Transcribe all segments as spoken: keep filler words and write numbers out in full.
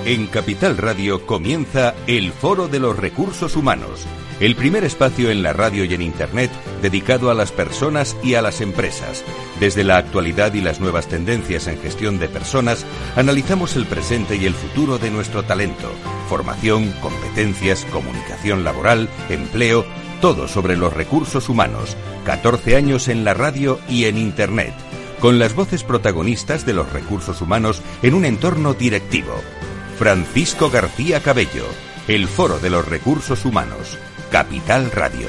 En Capital Radio comienza el Foro de los Recursos Humanos, el primer espacio en la radio y en Internet dedicado a las personas y a las empresas. Desde la actualidad y las nuevas tendencias en gestión de personas, analizamos el presente y el futuro de nuestro talento, formación, competencias, comunicación laboral, empleo, todo sobre los recursos humanos. catorce años en la radio y en Internet, con las voces protagonistas de los recursos humanos en un entorno directivo. Francisco García Cabello, el Foro de los Recursos Humanos, Capital Radio.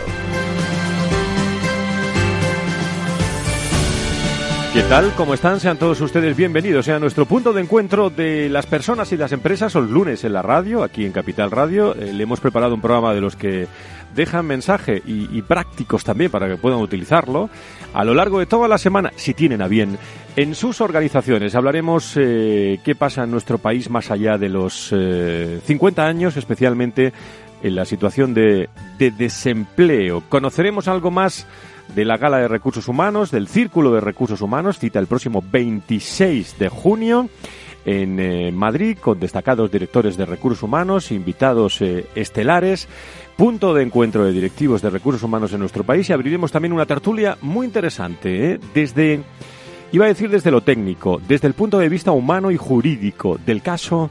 ¿Qué tal? ¿Cómo están? Sean todos ustedes bienvenidos a nuestro punto de encuentro de las personas y las empresas. Son lunes en la radio, aquí en Capital Radio. Eh, le hemos preparado un programa de los que dejan mensaje y, y prácticos también para que puedan utilizarlo a lo largo de toda la semana, si tienen a bien, en sus organizaciones. Hablaremos eh, qué pasa en nuestro país más allá de los eh, cincuenta años, especialmente en la situación de, de desempleo. Conoceremos algo más de la Gala de Recursos Humanos, del Círculo de Recursos Humanos, cita el próximo veintiséis de junio en eh, Madrid, con destacados directores de recursos humanos, invitados eh, estelares, punto de encuentro de directivos de recursos humanos en nuestro país, y abriremos también una tertulia muy interesante, ¿eh? desde, iba a decir desde lo técnico, desde el punto de vista humano y jurídico del caso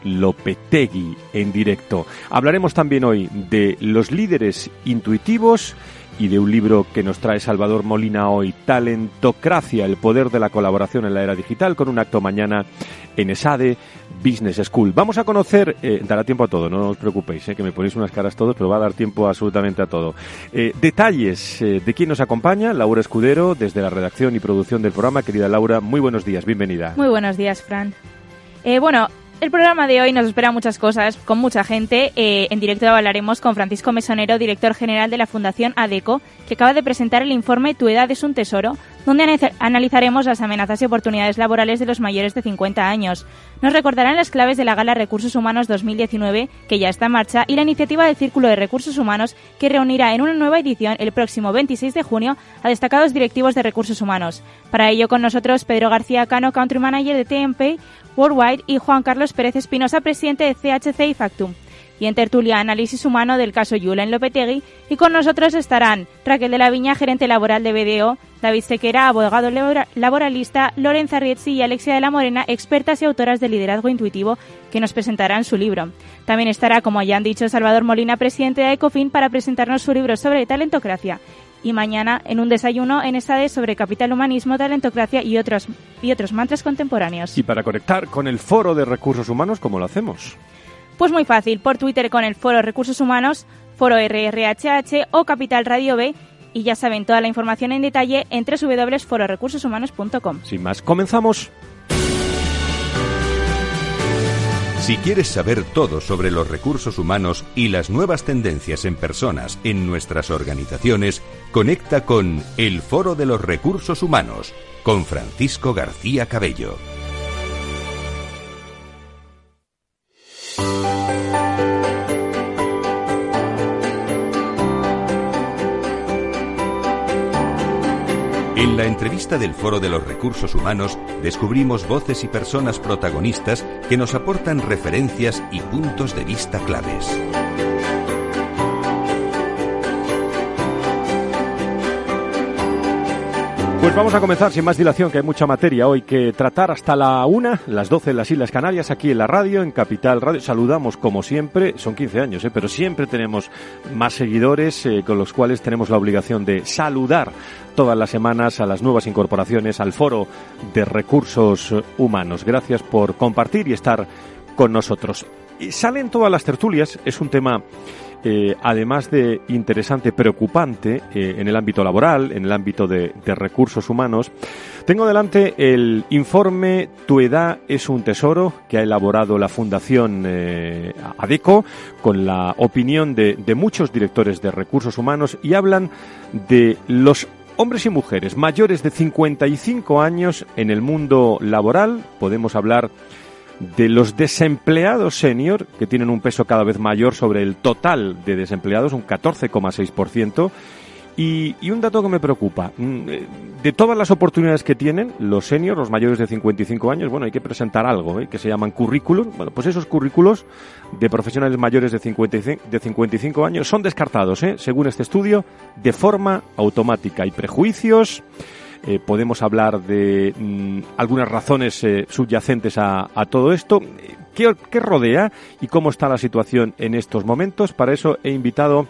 Lopetegui en directo. Hablaremos también hoy de los líderes intuitivos y de un libro que nos trae Salvador Molina hoy, Talentocracia, el poder de la colaboración en la era digital, con un acto mañana en ESADE Business School. Vamos a conocer, eh, dará tiempo a todo, no os preocupéis, eh, que me ponéis unas caras todos, pero va a dar tiempo absolutamente a todo. Eh, detalles eh, de quién nos acompaña, Laura Escudero, desde la redacción y producción del programa. Querida Laura, muy buenos días, bienvenida. Muy buenos días, Fran. Eh, bueno... El programa de hoy nos espera muchas cosas, con mucha gente. Eh, en directo hablaremos con Francisco Mesonero, director general de la Fundación ADECO, que acaba de presentar el informe Tu edad es un tesoro, donde analizaremos las amenazas y oportunidades laborales de los mayores de cincuenta años. Nos recordarán las claves de la Gala Recursos Humanos dos mil diecinueve, que ya está en marcha, y la iniciativa del Círculo de Recursos Humanos, que reunirá en una nueva edición el próximo veintiséis de junio a destacados directivos de recursos humanos. Para ello, con nosotros Pedro García Cano, Country Manager de T M P Worldwide, y Juan Carlos Pérez Espinosa, presidente de C H C y Factum. Y en tertulia, análisis humano del caso Julen Lopetegui, y con nosotros estarán Raquel de la Viña, gerente laboral de B D O, David Sequera, abogado laboralista, Lorenza Riezzi y Alexia de la Morena, expertas y autoras de liderazgo intuitivo, que nos presentarán su libro. También estará, como ya han dicho, Salvador Molina, presidente de Ecofin, para presentarnos su libro sobre talentocracia. Y mañana, en un desayuno en ESADE sobre capital humanismo, talentocracia y otros, y otros mantras contemporáneos. Y para conectar con el Foro de Recursos Humanos, ¿cómo lo hacemos? Pues muy fácil, por Twitter con el Foro Recursos Humanos, Foro R R H H o Capital Radio B. Y ya saben, toda la información en detalle en doble u doble u doble u punto foro recursos humanos punto com. Sin más, comenzamos. Si quieres saber todo sobre los recursos humanos y las nuevas tendencias en personas en nuestras organizaciones, conecta con el Foro de los Recursos Humanos, con Francisco García Cabello. En la entrevista del Foro de los Recursos Humanos descubrimos voces y personas protagonistas que nos aportan referencias y puntos de vista claves. Pues vamos a comenzar sin más dilación, que hay mucha materia hoy que tratar hasta la una, las doce en las Islas Canarias, aquí en la radio, en Capital Radio. Saludamos como siempre, son quince años, ¿eh? pero siempre tenemos más seguidores eh, con los cuales tenemos la obligación de saludar todas las semanas a las nuevas incorporaciones al Foro de Recursos Humanos. Gracias por compartir y estar con nosotros. Y salen todas las tertulias, es un tema... Eh, además de interesante, preocupante eh, en el ámbito laboral, en el ámbito de, de recursos humanos. Tengo delante el informe Tu edad es un tesoro, que ha elaborado la Fundación eh, ADECO, con la opinión de, de muchos directores de recursos humanos, y hablan de los hombres y mujeres mayores de cincuenta y cinco años en el mundo laboral. Podemos hablar de los desempleados senior, que tienen un peso cada vez mayor sobre el total de desempleados, un catorce coma seis por ciento, Y, y un dato que me preocupa, de todas las oportunidades que tienen los seniors, los mayores de cincuenta y cinco años, bueno, hay que presentar algo, ¿eh? que se llaman currículos. Bueno, pues esos currículos de profesionales mayores de cincuenta y cinco años son descartados, ¿eh? según este estudio, de forma automática. Hay prejuicios, eh, podemos hablar de mmm, algunas razones eh, subyacentes a, a todo esto. ¿Qué, ¿Qué rodea y cómo está la situación en estos momentos? Para eso he invitado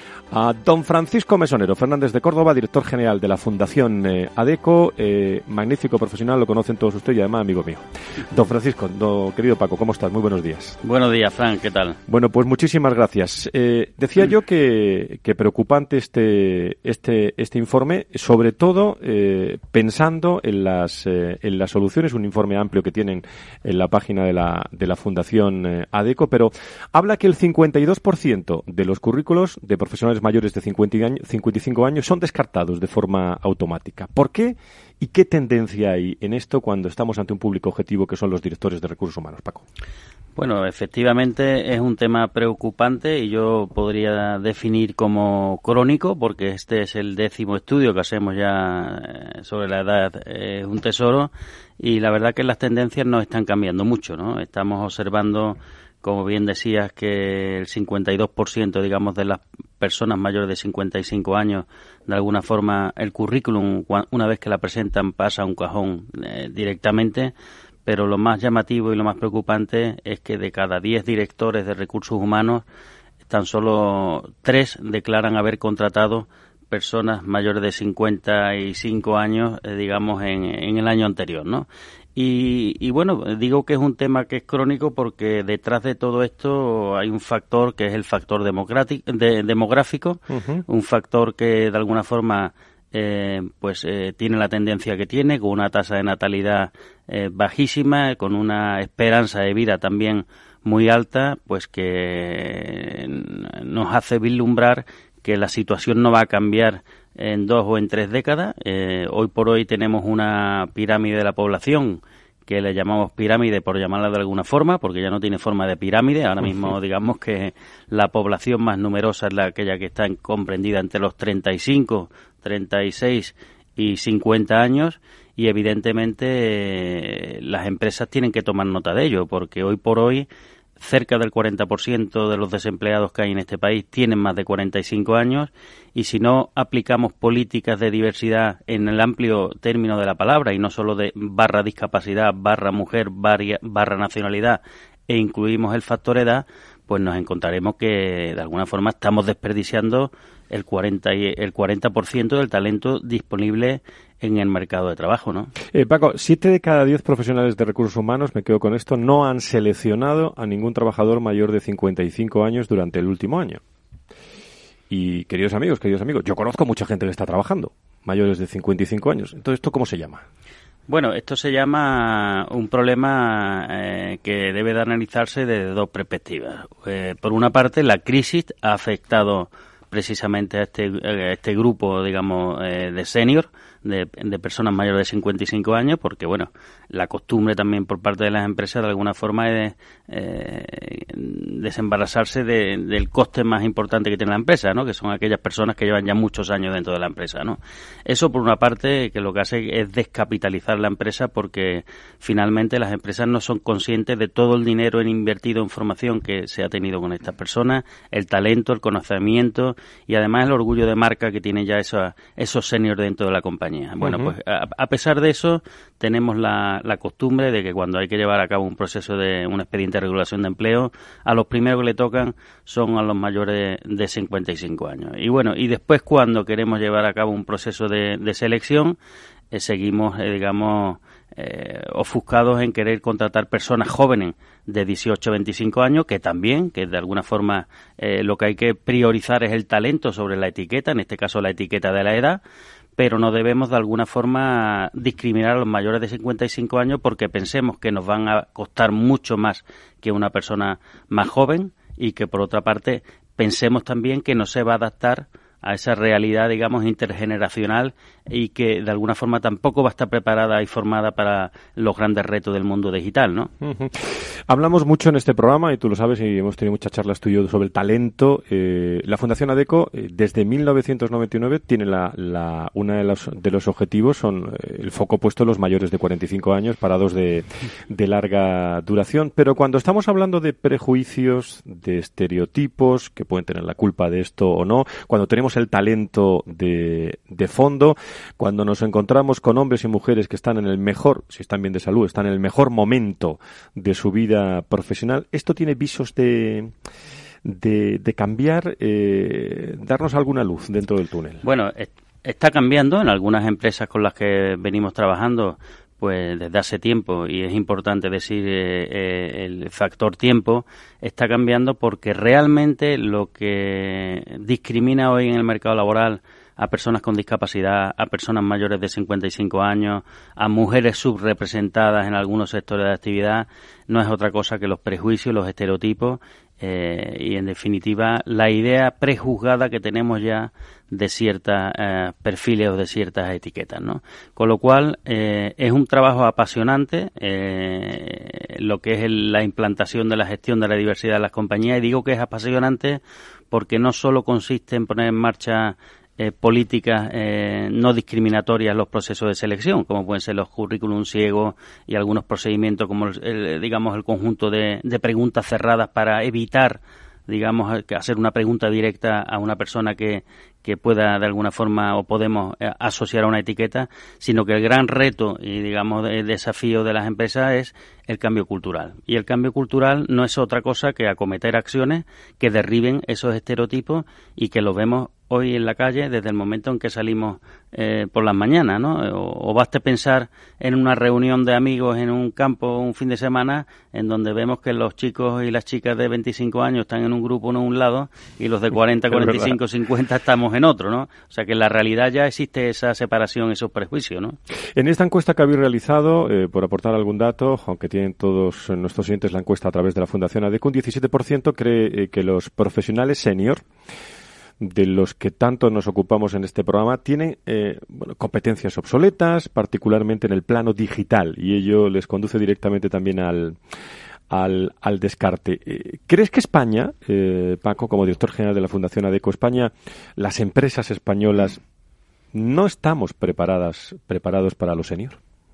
a don Francisco Mesonero Fernández de Córdoba, director general de la Fundación eh, ADECO, eh, magnífico profesional, lo conocen todos ustedes y además amigo mío. Don Francisco, don, querido Paco, ¿cómo estás? Muy buenos días. Buenos días, Fran, ¿qué tal? Bueno, pues muchísimas gracias. Eh, decía yo que, que preocupante este, este, este informe, sobre todo eh, pensando en las, eh, en las soluciones, un informe amplio que tienen en la página de la, de la Fundación eh, ADECO, pero habla que el cincuenta y dos por ciento de los currículos de profesionales mayores de cincuenta y cinco años son descartados de forma automática. ¿Por qué? ¿Y qué tendencia hay en esto cuando estamos ante un público objetivo que son los directores de recursos humanos, Paco? Bueno, efectivamente es un tema preocupante y yo podría definir como crónico, porque este es el décimo estudio que hacemos ya sobre la edad, es un tesoro, y la verdad que las tendencias no están cambiando mucho, ¿no? Estamos observando, como bien decías, que el cincuenta y dos por ciento, digamos, de las personas mayores de cincuenta y cinco años, de alguna forma, el currículum, una vez que la presentan, pasa a un cajón eh, directamente, pero lo más llamativo y lo más preocupante es que de cada diez directores de recursos humanos, tan solo tres declaran haber contratado personas mayores de cincuenta y cinco años, eh, digamos, en, en el año anterior, ¿no? Y, y bueno, digo que es un tema que es crónico porque detrás de todo esto hay un factor que es el factor de, demográfico, uh-huh. un factor que de alguna forma eh, pues eh, tiene la tendencia que tiene, con una tasa de natalidad eh, bajísima, con una esperanza de vida también muy alta, pues que nos hace vislumbrar que la situación no va a cambiar en dos o en tres décadas. Eh, hoy por hoy tenemos una pirámide de la población que le llamamos pirámide por llamarla de alguna forma, porque ya no tiene forma de pirámide. Ahora mismo digamos que la población más numerosa es la aquella que está comprendida entre los treinta y cinco, treinta y seis y cincuenta años, y evidentemente eh, las empresas tienen que tomar nota de ello, porque hoy por hoy cerca del cuarenta por ciento de los desempleados que hay en este país tienen más de cuarenta y cinco años, y si no aplicamos políticas de diversidad en el amplio término de la palabra, y no solo de barra discapacidad, barra mujer, barra, barra nacionalidad, e incluimos el factor edad, pues nos encontraremos que de alguna forma estamos desperdiciando el cuarenta, el cuarenta por ciento del talento disponible en el mercado de trabajo, ¿no? Eh, Paco, siete de cada diez profesionales de recursos humanos, me quedo con esto, no han seleccionado a ningún trabajador mayor de cincuenta y cinco años durante el último año. Y, queridos amigos, queridos amigos, yo conozco mucha gente que está trabajando, mayores de cincuenta y cinco años. Entonces, ¿esto cómo se llama? Bueno, esto se llama un problema eh, que debe de analizarse desde dos perspectivas. Eh, por una parte, la crisis ha afectado precisamente a este, a este grupo, digamos, eh, de senior, de, de personas mayores de cincuenta y cinco años, porque, bueno, la costumbre también por parte de las empresas de alguna forma es eh, desembarazarse de, del coste más importante que tiene la empresa, ¿no? Que son aquellas personas que llevan ya muchos años dentro de la empresa, ¿no? Eso, por una parte, que lo que hace es descapitalizar la empresa, porque finalmente las empresas no son conscientes de todo el dinero invertido en formación que se ha tenido con estas personas, el talento, el conocimiento y además el orgullo de marca que tienen ya esos, esos seniors dentro de la compañía. Bueno, uh-huh. pues a, a pesar de eso, tenemos la, la costumbre de que cuando hay que llevar a cabo un proceso de un expediente de regulación de empleo, a los primeros que le tocan son a los mayores de cincuenta y cinco años. Y bueno, y después cuando queremos llevar a cabo un proceso de, de selección, eh, seguimos, eh, digamos, eh, ofuscados en querer contratar personas jóvenes de dieciocho a veinticinco años, que también, que de alguna forma eh, lo que hay que priorizar es el talento sobre la etiqueta, en este caso la etiqueta de la edad, pero no debemos de alguna forma discriminar a los mayores de cincuenta y cinco años porque pensemos que nos van a costar mucho más que una persona más joven, y que por otra parte pensemos también que no se va a adaptar a esa realidad, digamos, intergeneracional y que de alguna forma tampoco va a estar preparada y formada para los grandes retos del mundo digital, ¿no? Uh-huh. Hablamos mucho en este programa, y tú lo sabes, y hemos tenido muchas charlas tú y yo sobre el talento. Eh, la Fundación ADECO, eh, desde mil novecientos noventa y nueve, tiene la, la una de los, de los objetivos, son eh, el foco puesto en los mayores de cuarenta y cinco años, parados de, de larga duración. Pero cuando estamos hablando de prejuicios, de estereotipos, que pueden tener la culpa de esto o no, cuando tenemos el talento de, de fondo, cuando nos encontramos con hombres y mujeres que están en el mejor, si están bien de salud, están en el mejor momento de su vida profesional, esto tiene visos de, de, de cambiar, eh, darnos alguna luz dentro del túnel. Bueno, está cambiando en algunas empresas con las que venimos trabajando pues desde hace tiempo, y es importante decir eh, eh, el factor tiempo está cambiando, porque realmente lo que discrimina hoy en el mercado laboral a personas con discapacidad, a personas mayores de cincuenta y cinco años, a mujeres subrepresentadas en algunos sectores de actividad, no es otra cosa que los prejuicios, los estereotipos eh, y, en definitiva, la idea prejuzgada que tenemos ya de ciertos eh, perfiles o de ciertas etiquetas, ¿no? Con lo cual, eh, es un trabajo apasionante eh, lo que es el, la implantación de la gestión de la diversidad de las compañías, y digo que es apasionante porque no solo consiste en poner en marcha Eh, políticas eh, no discriminatorias los procesos de selección, como pueden ser los currículum ciegos y algunos procedimientos como, el, el, digamos, el conjunto de, de preguntas cerradas para evitar, digamos, hacer una pregunta directa a una persona que, que pueda de alguna forma o podemos eh, asociar a una etiqueta, sino que el gran reto y, digamos, el desafío de las empresas es el cambio cultural. Y el cambio cultural no es otra cosa que acometer acciones que derriben esos estereotipos y que los vemos hoy en la calle desde el momento en que salimos eh, por las mañanas, ¿no? O, o baste pensar en una reunión de amigos en un campo un fin de semana en donde vemos que los chicos y las chicas de veinticinco años están en un grupo uno a un lado y los de cuarenta, cuarenta y cinco, cincuenta estamos en otro, ¿no? O sea que en la realidad ya existe esa separación, esos prejuicios, ¿no? En esta encuesta que habéis realizado, eh, por aportar algún dato, aunque tienen todos nuestros oyentes la encuesta a través de la Fundación ADECO, un diecisiete por ciento cree eh, que los profesionales senior, de los que tanto nos ocupamos en este programa, tienen eh, bueno, competencias obsoletas, particularmente en el plano digital, y ello les conduce directamente también al, al, al descarte. Eh, ¿Crees que España, eh, Paco, como director general de la Fundación ADECO, España, las empresas españolas, no estamos preparadas preparados para los senior?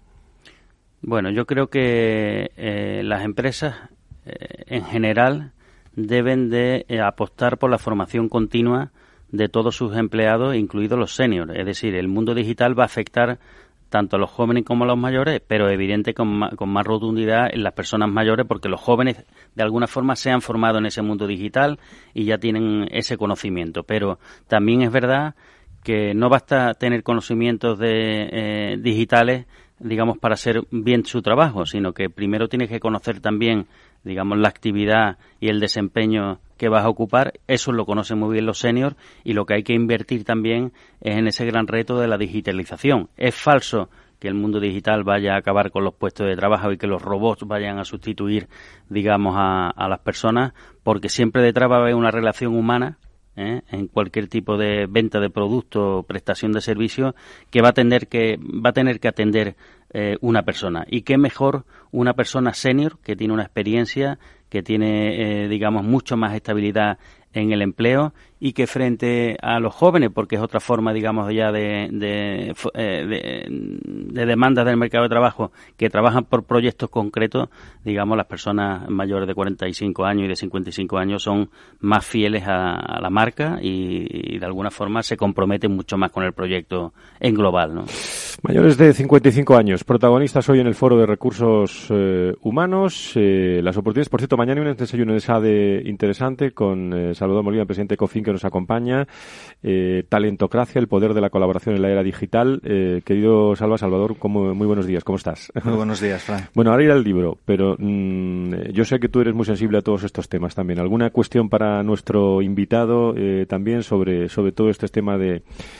Bueno, yo creo que eh, las empresas eh, en general deben de eh, apostar por la formación continua de todos sus empleados, incluidos los seniors. Es decir, el mundo digital va a afectar tanto a los jóvenes como a los mayores, pero evidente con más, con más rotundidad en las personas mayores, porque los jóvenes de alguna forma se han formado en ese mundo digital y ya tienen ese conocimiento. Pero también es verdad que no basta tener conocimientos de eh, digitales, digamos, para hacer bien su trabajo, sino que primero tienes que conocer también, digamos, la actividad y el desempeño que vas a ocupar. Eso lo conocen muy bien los seniors, y lo que hay que invertir también es en ese gran reto de la digitalización. Es falso que el mundo digital vaya a acabar con los puestos de trabajo y que los robots vayan a sustituir, digamos, a, a las personas, porque siempre detrás va a haber una relación humana, ¿eh? En cualquier tipo de venta de producto o prestación de servicio, que va a tener que va a tener que atender eh, una persona. Y qué mejor una persona senior que tiene una experiencia, que tiene, eh, digamos, mucho más estabilidad en el empleo, y que frente a los jóvenes, porque es otra forma, digamos, ya de, de, de, de demanda del mercado de trabajo, que trabajan por proyectos concretos, digamos, las personas mayores de cuarenta y cinco años y de cincuenta y cinco años son más fieles a, a la marca y, y de alguna forma se comprometen mucho más con el proyecto en global, ¿no? Mayores de cincuenta y cinco años, protagonistas hoy en el Foro de Recursos eh, Humanos. Eh, las oportunidades, por cierto, mañana hay un desayuno de S A D E interesante con eh, Salvador Molina, presidente de COFIN, que nos acompaña. Eh, Talentocracia, el poder de la colaboración en la era digital. Eh, querido Salva, Salvador, ¿cómo, muy buenos días, ¿cómo estás? Muy buenos días, Fran. Bueno, ahora irá el libro, pero mmm, yo sé que tú eres muy sensible a todos estos temas también. ¿Alguna cuestión para nuestro invitado eh, también sobre, sobre todo este tema de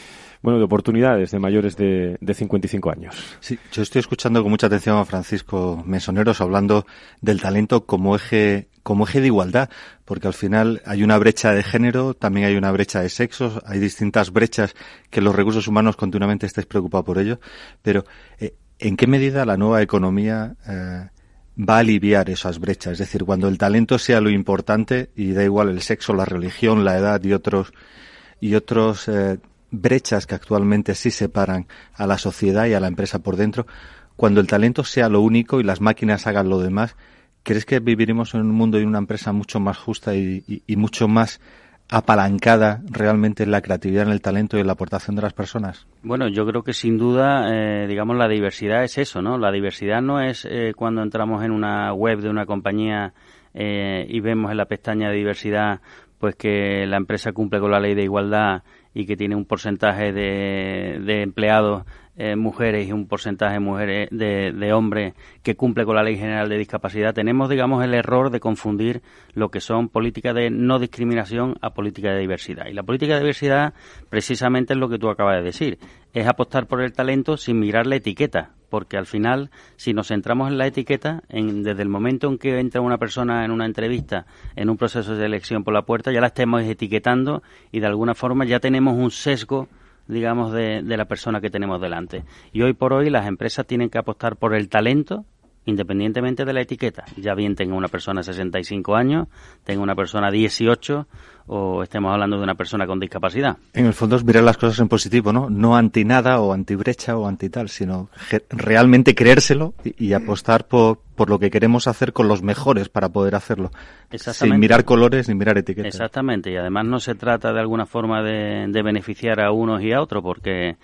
bueno, de oportunidades de mayores de, de cincuenta y cinco años. Sí, yo estoy escuchando con mucha atención a Francisco Mesoneros hablando del talento como eje como eje de igualdad, porque al final hay una brecha de género, también hay una brecha de sexos, hay distintas brechas que los recursos humanos continuamente estáis preocupados por ello, pero eh, ¿en qué medida la nueva economía eh, va a aliviar esas brechas? Es decir, cuando el talento sea lo importante y da igual el sexo, la religión, la edad y otros y otros eh, brechas que actualmente sí separan a la sociedad y a la empresa por dentro, cuando el talento sea lo único y las máquinas hagan lo demás, ¿crees que viviremos en un mundo y una empresa mucho más justa y, y, y mucho más apalancada realmente en la creatividad, en el talento y en la aportación de las personas? Bueno, yo creo que sin duda, eh, digamos, la diversidad es eso, ¿no? La diversidad no es eh, cuando entramos en una web de una compañía eh, y vemos en la pestaña de diversidad pues que la empresa cumple con la ley de igualdad y que tiene un porcentaje de, de empleados eh, mujeres y un porcentaje de mujeres de, de hombres que cumple con la Ley General de Discapacidad. Tenemos, digamos, el error de confundir lo que son políticas de no discriminación a políticas de diversidad. Y la política de diversidad precisamente es lo que tú acabas de decir, es apostar por el talento sin mirar la etiqueta, porque al final, si nos centramos en la etiqueta, en, desde el momento en que entra una persona en una entrevista, en un proceso de elección por la puerta, ya la estamos etiquetando y de alguna forma ya tenemos un sesgo, digamos, de, de la persona que tenemos delante. Y hoy por hoy las empresas tienen que apostar por el talento, independientemente de la etiqueta. Ya bien tenga una persona de sesenta y cinco años, tenga una persona de dieciocho o estemos hablando de una persona con discapacidad. En el fondo es mirar las cosas en positivo, ¿no? No anti nada o anti brecha o anti tal, sino realmente creérselo y, y apostar por, por lo que queremos hacer con los mejores para poder hacerlo. Sin mirar colores ni mirar etiquetas. Exactamente, y además no se trata de alguna forma de, de beneficiar a unos y a otros, porque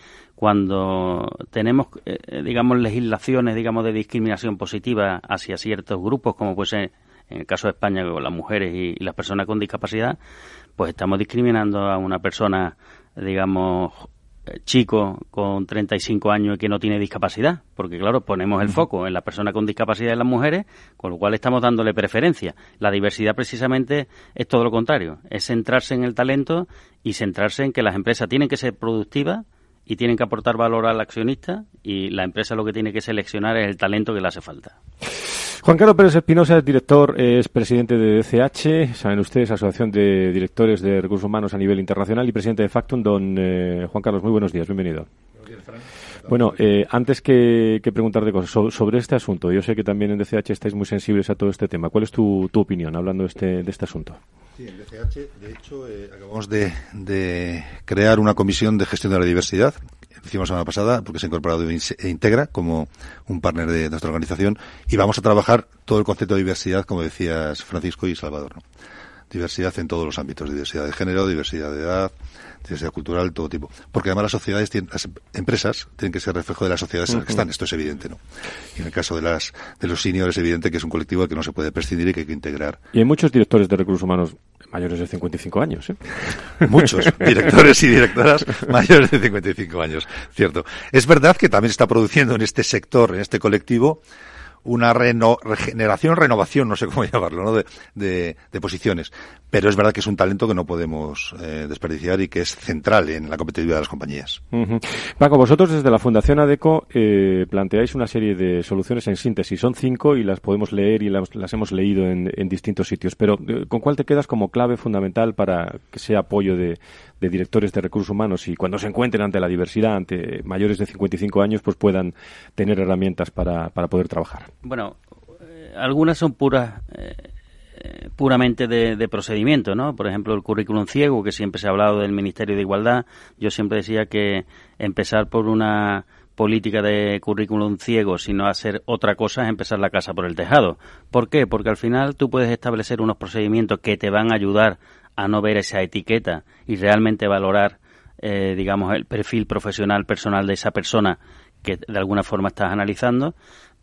cuando tenemos, eh, digamos, legislaciones, digamos, de discriminación positiva hacia ciertos grupos, como puede ser en el caso de España con las mujeres y, y las personas con discapacidad, pues estamos discriminando a una persona, digamos, chico con treinta y cinco años y que no tiene discapacidad, porque claro, ponemos el foco en la persona con discapacidad y en las mujeres, con lo cual estamos dándole preferencia. La diversidad precisamente es todo lo contrario, es centrarse en el talento y centrarse en que las empresas tienen que ser productivas y tienen que aportar valor al accionista, y la empresa lo que tiene que seleccionar es el talento que le hace falta. Juan Carlos Pérez Espinosa es director, es presidente de D C H, saben ustedes, Asociación de Directores de Recursos Humanos a nivel internacional, y presidente de Factum. Don eh, Juan Carlos, muy buenos días, bienvenido. Buenos días, Fran. Bueno, eh, antes que, que preguntarte cosas so, sobre este asunto, yo sé que también en D C H estáis muy sensibles a todo este tema. ¿Cuál es tu, tu opinión hablando de este, de este asunto? Sí, en D C H, de hecho, eh, acabamos de, de crear una comisión de gestión de la diversidad. Hicimos la semana pasada, porque se ha incorporado Integra como un partner de nuestra organización, y vamos a trabajar todo el concepto de diversidad, como decías Francisco y Salvador, ¿no? Diversidad en todos los ámbitos, diversidad de género, diversidad de edad, diversidad cultural, todo tipo. Porque además las sociedades, tienen, las empresas tienen que ser reflejo de las sociedades en las que están, esto es evidente, ¿no? Y en el caso de las de los seniors es evidente que es un colectivo al que no se puede prescindir y que hay que integrar. Y hay muchos directores de recursos humanos mayores de cincuenta y cinco años, ¿eh? Muchos directores y directoras mayores de cincuenta y cinco años, cierto. Es verdad que también se está produciendo en este sector, en este colectivo, una reno, regeneración, renovación, no sé cómo llamarlo, ¿no? De, de, de posiciones. Pero es verdad que es un talento que no podemos eh, desperdiciar y que es central en la competitividad de las compañías. Uh-huh. Paco, vosotros desde la Fundación ADECO eh, planteáis una serie de soluciones en síntesis. Son cinco y las podemos leer y las, las hemos leído en, en distintos sitios. Pero eh, ¿con cuál te quedas como clave fundamental para que sea apoyo de, de directores de recursos humanos y cuando se encuentren ante la diversidad, ante mayores de cincuenta y cinco años, pues puedan tener herramientas para, para poder trabajar? Bueno, eh, algunas son puras, eh, puramente de, de procedimiento, ¿no? Por ejemplo, el currículum ciego, que siempre se ha hablado del Ministerio de Igualdad. Yo siempre decía que empezar por una política de currículum ciego, sino hacer otra cosa, es empezar la casa por el tejado. ¿Por qué? Porque al final tú puedes establecer unos procedimientos que te van a ayudar a no ver esa etiqueta y realmente valorar, eh, digamos, el perfil profesional personal de esa persona que de alguna forma estás analizando.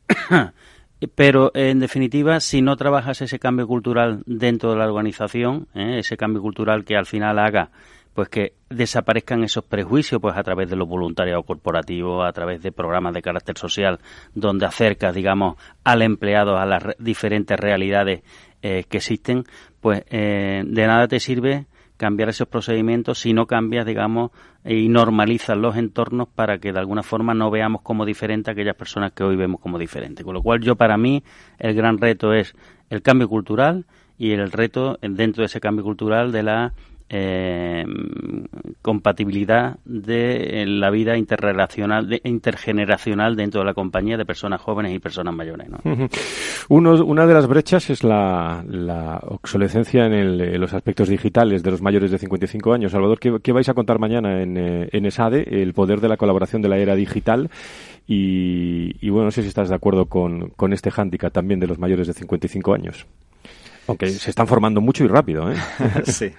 Pero, en definitiva, si no trabajas ese cambio cultural dentro de la organización, ¿eh? ese cambio cultural que al final haga pues que desaparezcan esos prejuicios, pues a través de los voluntariados corporativos, a través de programas de carácter social, donde acercas, digamos, al empleado a las re- diferentes realidades eh, que existen, pues eh, de nada te sirve cambiar esos procedimientos si no cambias, digamos, y normalizas los entornos para que de alguna forma no veamos como diferente a aquellas personas que hoy vemos como diferentes. Con lo cual, yo para mí, el gran reto es el cambio cultural y el reto dentro de ese cambio cultural de la eh, compatibilidad de la vida interrelacional, de, intergeneracional dentro de la compañía de personas jóvenes y personas mayores, ¿no? Uno, una de las brechas es la, la obsolescencia en, el, en los aspectos digitales de los mayores de cincuenta y cinco años. Salvador, ¿qué, qué vais a contar mañana en, en ESADE? El poder de la colaboración de la era digital. Y, y bueno, no sé si estás de acuerdo con, con este hándicap también de los mayores de cincuenta y cinco años. Aunque se están formando mucho y rápido, ¿eh? Sí.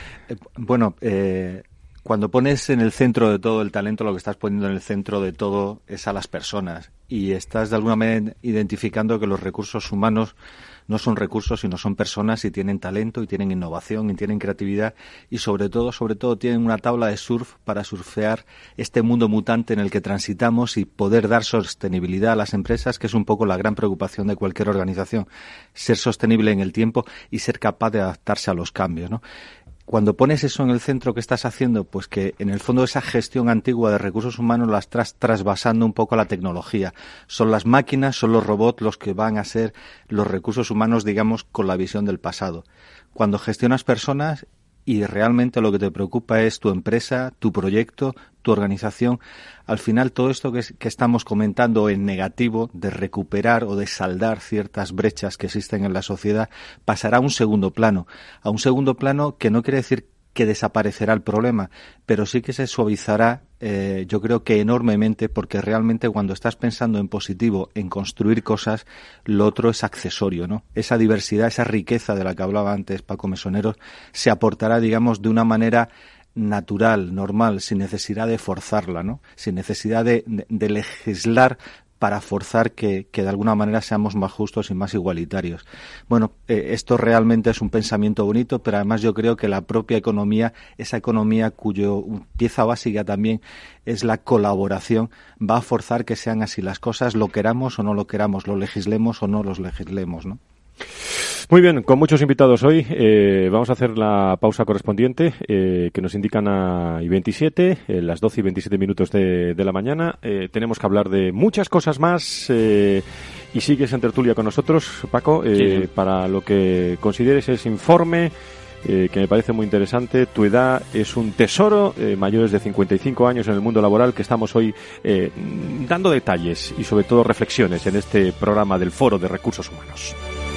Bueno, eh, cuando pones en el centro de todo el talento, lo que estás poniendo en el centro de todo es a las personas. Y estás de alguna manera identificando que los recursos humanos no son recursos, sino son personas y tienen talento y tienen innovación y tienen creatividad y sobre todo, sobre todo tienen una tabla de surf para surfear este mundo mutante en el que transitamos y poder dar sostenibilidad a las empresas, que es un poco la gran preocupación de cualquier organización, ser sostenible en el tiempo y ser capaz de adaptarse a los cambios, ¿no? Cuando pones eso en el centro, ¿qué estás haciendo? Pues que en el fondo esa gestión antigua de recursos humanos la estás trasvasando un poco a la tecnología. Son las máquinas, son los robots los que van a ser los recursos humanos, digamos, con la visión del pasado. Cuando gestionas personas y realmente lo que te preocupa es tu empresa, tu proyecto, tu organización, al final todo esto que, es, que estamos comentando en negativo de recuperar o de saldar ciertas brechas que existen en la sociedad pasará a un segundo plano, a un segundo plano que no quiere decir que desaparecerá el problema, pero sí que se suavizará, eh, yo creo que enormemente, porque realmente cuando estás pensando en positivo, en construir cosas, lo otro es accesorio, ¿no? Esa diversidad, esa riqueza de la que hablaba antes Paco Mesonero, se aportará, digamos, de una manera natural, normal, sin necesidad de forzarla, ¿no? Sin necesidad de, de, de legislar para forzar que, que de alguna manera seamos más justos y más igualitarios. Bueno, eh, esto realmente es un pensamiento bonito, pero además yo creo que la propia economía, esa economía cuyo pieza básica también es la colaboración, va a forzar que sean así las cosas, lo queramos o no lo queramos, lo legislemos o no los legislemos, ¿no? Muy bien, con muchos invitados hoy. Eh, vamos a hacer la pausa correspondiente eh, que nos indican a I veintisiete, eh, las doce y veintisiete minutos de, de la mañana. Eh, tenemos que hablar de muchas cosas más eh, y sigues en tertulia con nosotros, Paco, eh, sí. Para lo que consideres ese informe eh, que me parece muy interesante. Tu edad es un tesoro, eh, mayores de cincuenta y cinco años en el mundo laboral, que estamos hoy eh, dando detalles y sobre todo reflexiones en este programa del Foro de Recursos Humanos.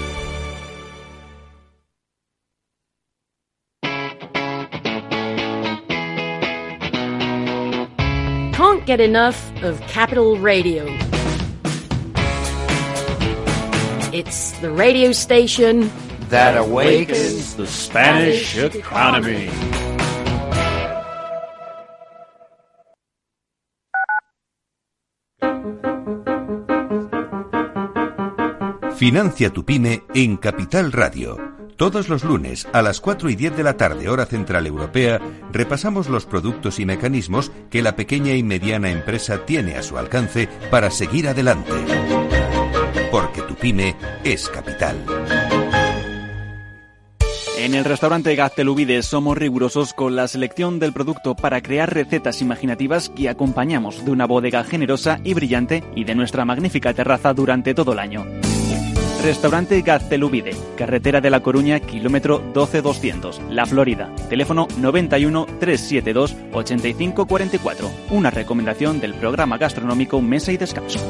Can't get enough of Capital Radio. It's the radio station that awakens the Spanish economy. Financia tu pyme en Capital Radio. Todos los lunes a las cuatro y diez de la tarde, hora central europea, repasamos los productos y mecanismos que la pequeña y mediana empresa tiene a su alcance para seguir adelante. Porque tu pyme es capital. En el restaurante Gaztelubides somos rigurosos con la selección del producto para crear recetas imaginativas que acompañamos de una bodega generosa y brillante y de nuestra magnífica terraza durante todo el año. Restaurante Gaztelubide, carretera de La Coruña, kilómetro doce doscientos, La Florida. Teléfono noventa y uno, trescientos setenta y dos, ochenta y cinco cuarenta y cuatro. Una recomendación del programa gastronómico Mesa y Descanso.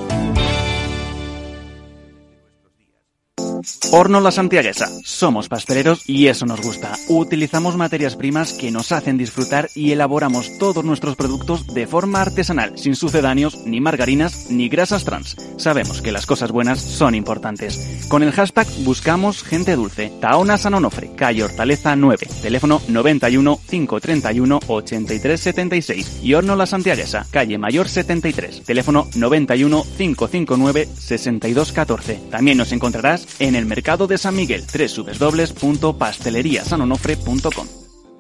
Horno La Santiaguesa. Somos pasteleros y eso nos gusta. Utilizamos materias primas que nos hacen disfrutar y elaboramos todos nuestros productos de forma artesanal, sin sucedáneos, ni margarinas, ni grasas trans. Sabemos que las cosas buenas son importantes. Con el hashtag buscamos gente dulce. Taona San Onofre, calle Hortaleza nueve. Teléfono noventa y uno, quinientos treinta y uno, ochenta y tres setenta y seis. Y Horno La Santiaguesa, calle Mayor setenta y tres. Teléfono noventa y uno, quinientos cincuenta y nueve, sesenta y dos catorce. También nos encontrarás en el Mercado de San Miguel, doble u doble u doble u punto pastelería san onofre punto com.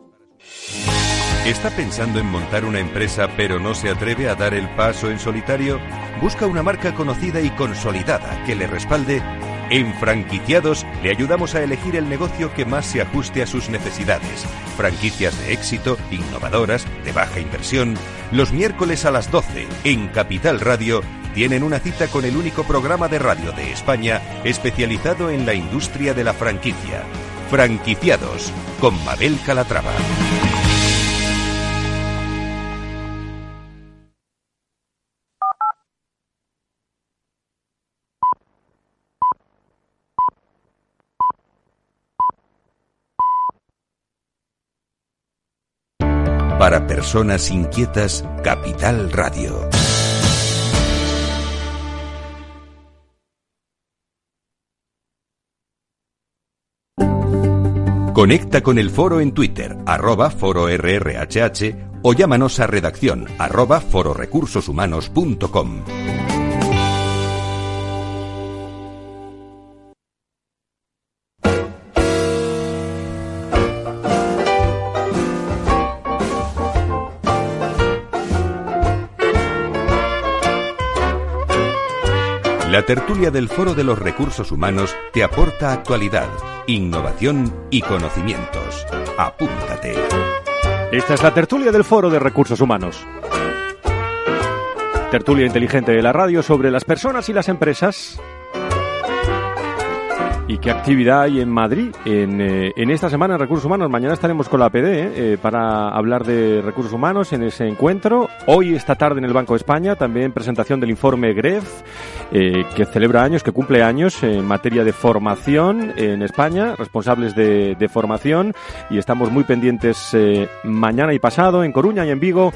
¿Está pensando en montar una empresa pero no se atreve a dar el paso en solitario? ¿Busca una marca conocida y consolidada que le respalde? En Franquiciados le ayudamos a elegir el negocio que más se ajuste a sus necesidades. Franquicias de éxito, innovadoras, de baja inversión. Los miércoles a las doce, en Capital Radio, tienen una cita con el único programa de radio de España especializado en la industria de la franquicia. Franquiciados, con Mabel Calatrava. Para personas inquietas, Capital Radio. Conecta con el foro en Twitter, arroba foro R R H H, o llámanos a redacción, arroba fororecursoshumanos punto com. La tertulia del Foro de los Recursos Humanos te aporta actualidad, innovación y conocimientos. Apúntate. Esta es la tertulia del Foro de Recursos Humanos. Tertulia inteligente de la radio sobre las personas y las empresas. ¿Y qué actividad hay en Madrid en, eh, en esta semana en Recursos Humanos? Mañana estaremos con la A P D eh, para hablar de recursos humanos en ese encuentro. Hoy, esta tarde, en el Banco de España, también presentación del informe GREF, eh, que celebra años, que cumple años en materia de formación en España, responsables de, de formación, y estamos muy pendientes eh, mañana y pasado en Coruña y en Vigo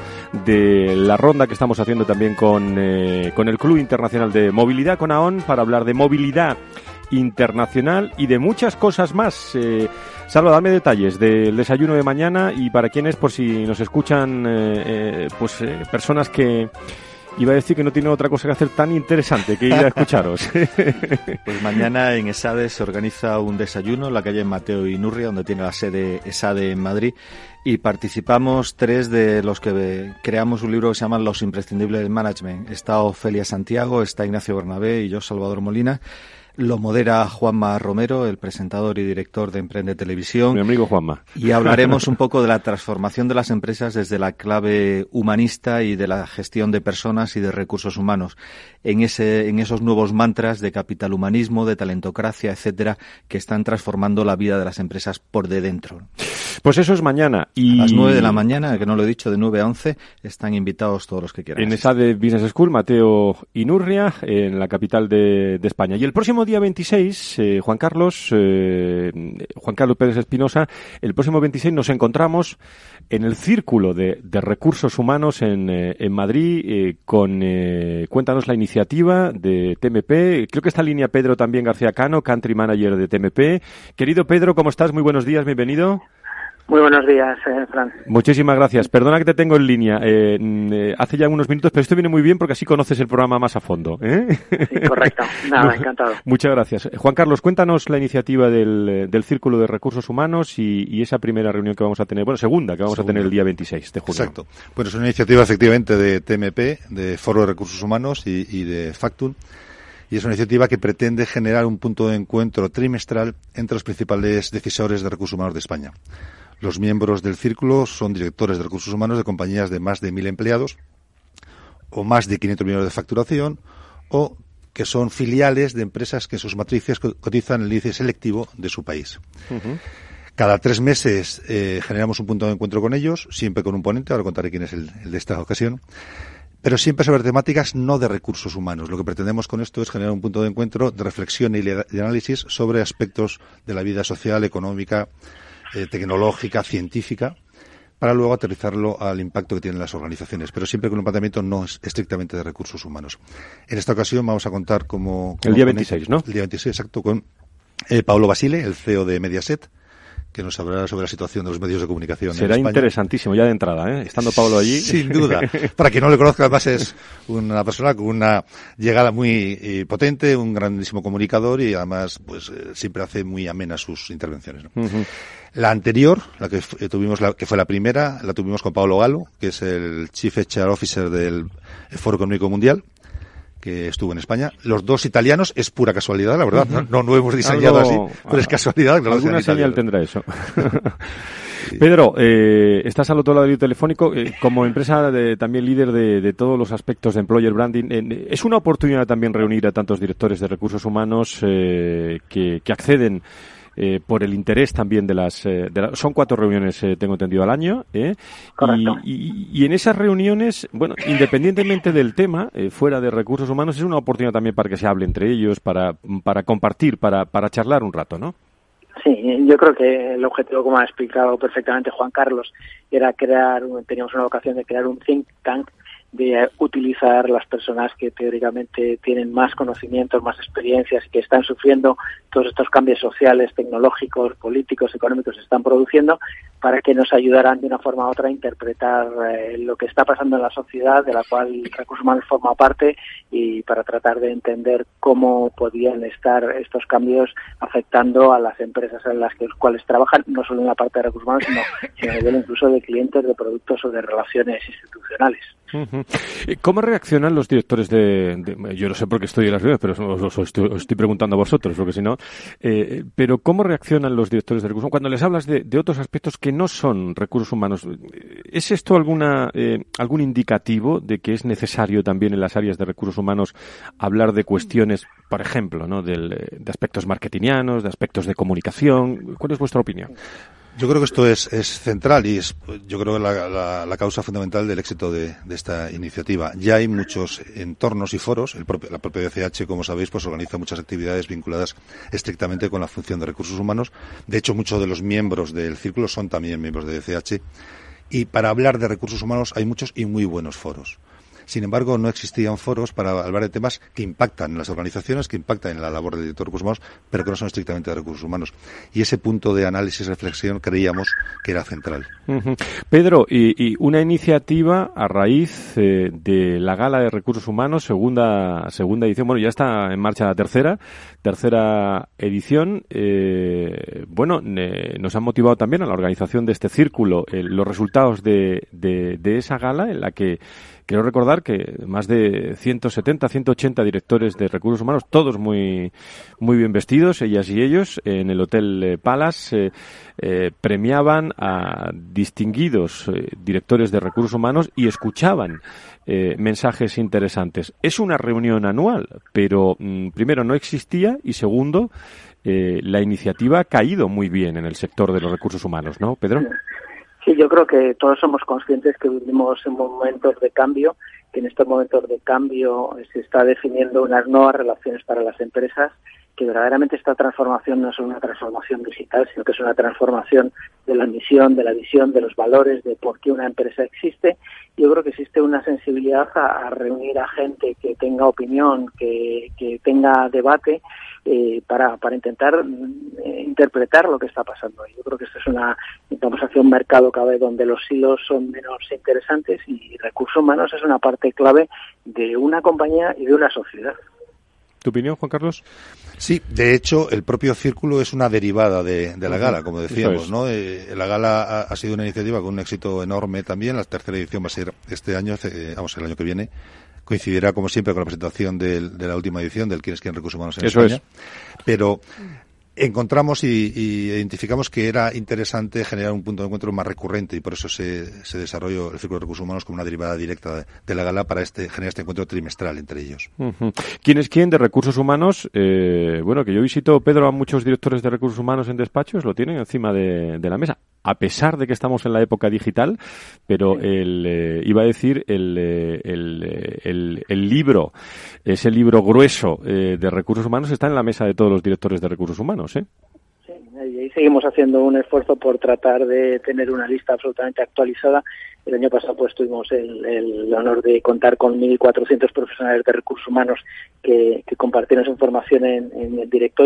de la ronda que estamos haciendo también con, eh, con el Club Internacional de Movilidad, con A O N, para hablar de movilidad internacional y de muchas cosas más. Eh, Salva, dame detalles del desayuno de mañana y para quienes, por si nos escuchan, eh, eh, pues eh, personas que iba a decir que no tienen otra cosa que hacer tan interesante que ir a escucharos. Pues mañana en ESADE se organiza un desayuno en la calle Mateo Inurria, donde tiene la sede ESADE en Madrid, y participamos tres de los que creamos un libro que se llama Los Imprescindibles del Management. Está Ofelia Santiago, está Ignacio Bernabé y yo, Salvador Molina. Lo modera Juanma Romero, el presentador y director de Emprende Televisión. Mi amigo Juanma. Y hablaremos un poco de la transformación de las empresas desde la clave humanista y de la gestión de personas y de recursos humanos. En ese, en esos nuevos mantras de capitalhumanismo, de talentocracia, etcétera, que están transformando la vida de las empresas por de dentro. Pues eso es mañana. Y a las nueve de la mañana, que no lo he dicho, de nueve a once, están invitados todos los que quieran. En ESADE Business School, Mateo Inurria, en la capital de, de España. Y el próximo día veintiséis, eh, Juan Carlos, eh, Juan Carlos Pérez Espinosa, el próximo veintiséis nos encontramos en el Círculo de, de Recursos Humanos en, eh, en Madrid, eh, con, eh, cuéntanos la iniciativa de T M P. Creo que está en línea Pedro también García Cano, Country Manager de T M P. Querido Pedro, ¿cómo estás? Muy buenos días, bienvenido. Muy buenos días, eh, Fran. Muchísimas gracias. Perdona que te tengo en línea eh, eh, hace ya unos minutos, pero esto viene muy bien porque así conoces el programa más a fondo. ¿eh? Sí, correcto. Nada, encantado. Muchas gracias. Juan Carlos, cuéntanos la iniciativa del, del Círculo de Recursos Humanos y, y esa primera reunión que vamos a tener, bueno, segunda que vamos segunda. a tener el día veintiséis de junio. Exacto. Bueno, es una iniciativa efectivamente de T M P, de Foro de Recursos Humanos y, y de Factum. Y es una iniciativa que pretende generar un punto de encuentro trimestral entre los principales decisores de recursos humanos de España. Los miembros del círculo son directores de recursos humanos de compañías de más de mil empleados o más de quinientos millones de facturación o que son filiales de empresas que en sus matrices cotizan el índice selectivo de su país. Uh-huh. Cada tres meses eh, generamos un punto de encuentro con ellos, siempre con un ponente, ahora contaré quién es el, el de esta ocasión, pero siempre sobre temáticas no de recursos humanos. Lo que pretendemos con esto es generar un punto de encuentro de reflexión y de análisis sobre aspectos de la vida social, económica, Eh, tecnológica, científica, para luego aterrizarlo al impacto que tienen las organizaciones, pero siempre con un planteamiento no es estrictamente de recursos humanos. En esta ocasión vamos a contar como... como el día veintiséis, ¿no? El día veintiséis, exacto, con eh, Paolo Basile, el C E O de Mediaset, que nos hablará sobre la situación de los medios de comunicación Será en España. Interesantísimo ya de entrada, ¿eh? Estando Pablo allí. Sin duda. Para quien no le conozca, además es una persona con una llegada muy eh, potente, un grandísimo comunicador y además pues eh, siempre hace muy amenas sus intervenciones, ¿no? Uh-huh. La anterior, la que f- tuvimos, la, que fue la primera, la tuvimos con Pablo Galo, que es el Chief H R Officer del Foro Económico Mundial, que estuvo en España. Los dos italianos, es pura casualidad, la verdad, uh-huh. no, no lo hemos diseñado Algo, así, pero es casualidad. Que alguna señal tendrá eso. Sí. Pedro, eh, estás al otro lado del telefónico, eh, como empresa de, también líder de, de todos los aspectos de employer branding. Eh, ¿Es una oportunidad también reunir a tantos directores de recursos humanos eh, que, que acceden Eh, por el interés también de las... Eh, de la, son cuatro reuniones, eh, tengo entendido, al año. Eh, Correcto. Y, y, y en esas reuniones, bueno, independientemente del tema, eh, fuera de recursos humanos, es una oportunidad también para que se hable entre ellos, para, para compartir, para, para charlar un rato, ¿no? Sí, yo creo que el objetivo, como ha explicado perfectamente Juan Carlos, era crear, teníamos una vocación de crear un think tank, de utilizar las personas que teóricamente tienen más conocimientos, más experiencias y que están sufriendo todos estos cambios sociales, tecnológicos, políticos, económicos que se están produciendo, para que nos ayudaran de una forma u otra a interpretar eh, lo que está pasando en la sociedad, de la cual Recursos Humanos forma parte, y para tratar de entender cómo podían estar estos cambios afectando a las empresas en las que los cuales trabajan, no solo en la parte de Recursos Humanos, sino, sino a nivel incluso de clientes, de productos o de relaciones institucionales. Uh-huh. ¿Cómo reaccionan los directores de, de... Yo no sé por qué estoy en las reuniones, pero os, os, os, estoy, os estoy preguntando a vosotros, porque si no... Eh, pero ¿cómo reaccionan los directores de recursos humanos cuando les hablas de, de otros aspectos que no son recursos humanos? ¿Es esto alguna eh, algún indicativo de que es necesario también en las áreas de recursos humanos hablar de cuestiones, por ejemplo, ¿no? Del, de aspectos marketingianos, de aspectos de comunicación? ¿Cuál es vuestra opinión? Yo creo que esto es, es central y es, yo creo, la, la, la causa fundamental del éxito de, de esta iniciativa. Ya hay muchos entornos y foros. El propio, la propia D C H, como sabéis, pues organiza muchas actividades vinculadas estrictamente con la función de recursos humanos. De hecho, muchos de los miembros del círculo son también miembros de D C H. Y para hablar de recursos humanos hay muchos y muy buenos foros. Sin embargo, no existían foros para hablar de temas que impactan en las organizaciones, que impactan en la labor del director de recursos humanos, pero que no son estrictamente de recursos humanos. Y ese punto de análisis y reflexión creíamos que era central. Uh-huh. Pedro, y, y una iniciativa a raíz eh, de la Gala de Recursos Humanos, segunda segunda edición, bueno, ya está en marcha la tercera, tercera edición. Eh, bueno, eh, nos han motivado también a la organización de este círculo eh, los resultados de, de, de esa gala, en la que quiero recordar que más de ciento setenta, ciento ochenta directores de recursos humanos, todos muy muy bien vestidos, ellas y ellos, en el Hotel Palace, eh, eh, premiaban a distinguidos eh, directores de recursos humanos y escuchaban eh, mensajes interesantes. Es una reunión anual, pero mm, primero no existía y segundo, eh, la iniciativa ha caído muy bien en el sector de los recursos humanos, ¿no, Pedro? Sí, yo creo que todos somos conscientes que vivimos en momentos de cambio, que en estos momentos de cambio se está definiendo unas nuevas relaciones para las empresas, que verdaderamente esta transformación no es una transformación digital, sino que es una transformación de la misión, de la visión, de los valores, de por qué una empresa existe. Yo creo que existe una sensibilidad a, a reunir a gente que tenga opinión, que, que tenga debate, eh, para, para intentar eh, interpretar lo que está pasando. Yo creo que esto es una, vamos hacia un mercado cada vez donde los hilos son menos interesantes y recursos humanos es una parte clave de una compañía y de una sociedad. ¿Tu opinión, Juan Carlos? Sí, de hecho, el propio círculo es una derivada de, de la gala, como decíamos, ¿no? Eh, la gala ha, ha sido una iniciativa con un éxito enorme también. La tercera edición va a ser este año, eh, vamos, el año que viene. Coincidirá, como siempre, con la presentación del, de la última edición del Quién es quién Recursos Humanos en Eso España. Es. Pero encontramos y, y identificamos que era interesante generar un punto de encuentro más recurrente y por eso se, se desarrolló el Círculo de Recursos Humanos como una derivada directa de, de la gala para este generar este encuentro trimestral entre ellos. Uh-huh. ¿Quién es quién de recursos humanos? Eh, bueno, que yo visito, Pedro, a muchos directores de recursos humanos en despachos, lo tienen encima de, de la mesa, a pesar de que estamos en la época digital, pero el eh, iba a decir el, eh, el, eh, el, el libro, ese libro grueso eh, de recursos humanos está en la mesa de todos los directores de recursos humanos. ¿Sí? Sí, y ahí seguimos haciendo un esfuerzo por tratar de tener una lista absolutamente actualizada. El año pasado pues tuvimos el, el honor de contar con mil cuatrocientos profesionales de recursos humanos que, que compartieron esa información en, en el directorio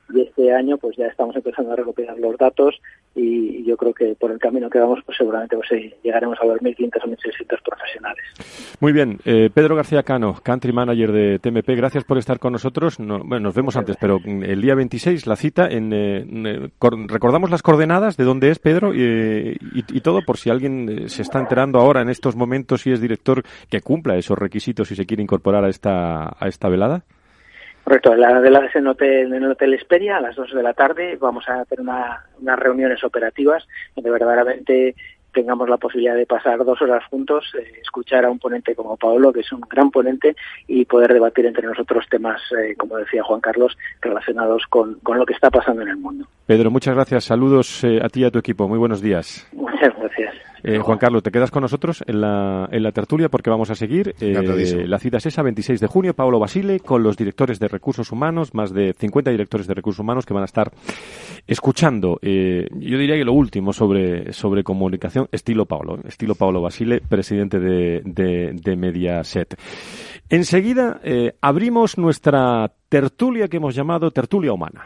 y este año pues ya estamos empezando a recopilar los datos y yo creo que por el camino que vamos pues seguramente pues llegaremos a los mil quinientos o mil seiscientos profesionales. Muy bien, eh, Pedro García Cano, Country Manager de T M P, gracias por estar con nosotros. No, bueno, nos vemos antes, pero el día veintiséis la cita, en, eh, en, recordamos las coordenadas de dónde es, Pedro, y, y, y todo por si alguien se está enterando ahora en estos momentos y es director que cumpla esos requisitos y se quiere incorporar a esta, a esta velada. Correcto, la velada es en, hotel, en el Hotel Hesperia a las dos de la tarde. Vamos a hacer una, unas reuniones operativas donde verdaderamente tengamos la posibilidad de pasar dos horas juntos, eh, escuchar a un ponente como Paolo, que es un gran ponente, y poder debatir entre nosotros temas, eh, como decía Juan Carlos, relacionados con, con lo que está pasando en el mundo. Pedro, muchas gracias. Saludos eh, a ti y a tu equipo. Muy buenos días. Muchas gracias. Eh, Juan Carlos, te quedas con nosotros en la, en la tertulia porque vamos a seguir. Eh, la cita es esa, veintiséis de junio, Paolo Basile, con los directores de recursos humanos, más de cincuenta directores de recursos humanos que van a estar escuchando, eh, yo diría que lo último sobre, sobre comunicación, estilo Paolo, estilo Paolo Basile, presidente de, de, de Mediaset. Enseguida eh, abrimos nuestra tertulia que hemos llamado Tertulia Humana.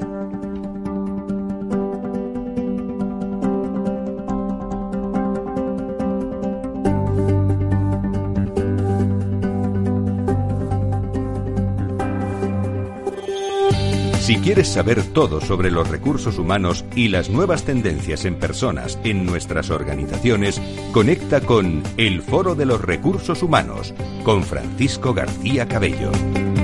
Si quieres saber todo sobre los recursos humanos y las nuevas tendencias en personas en nuestras organizaciones, conecta con El Foro de los Recursos Humanos con Francisco García Cabello.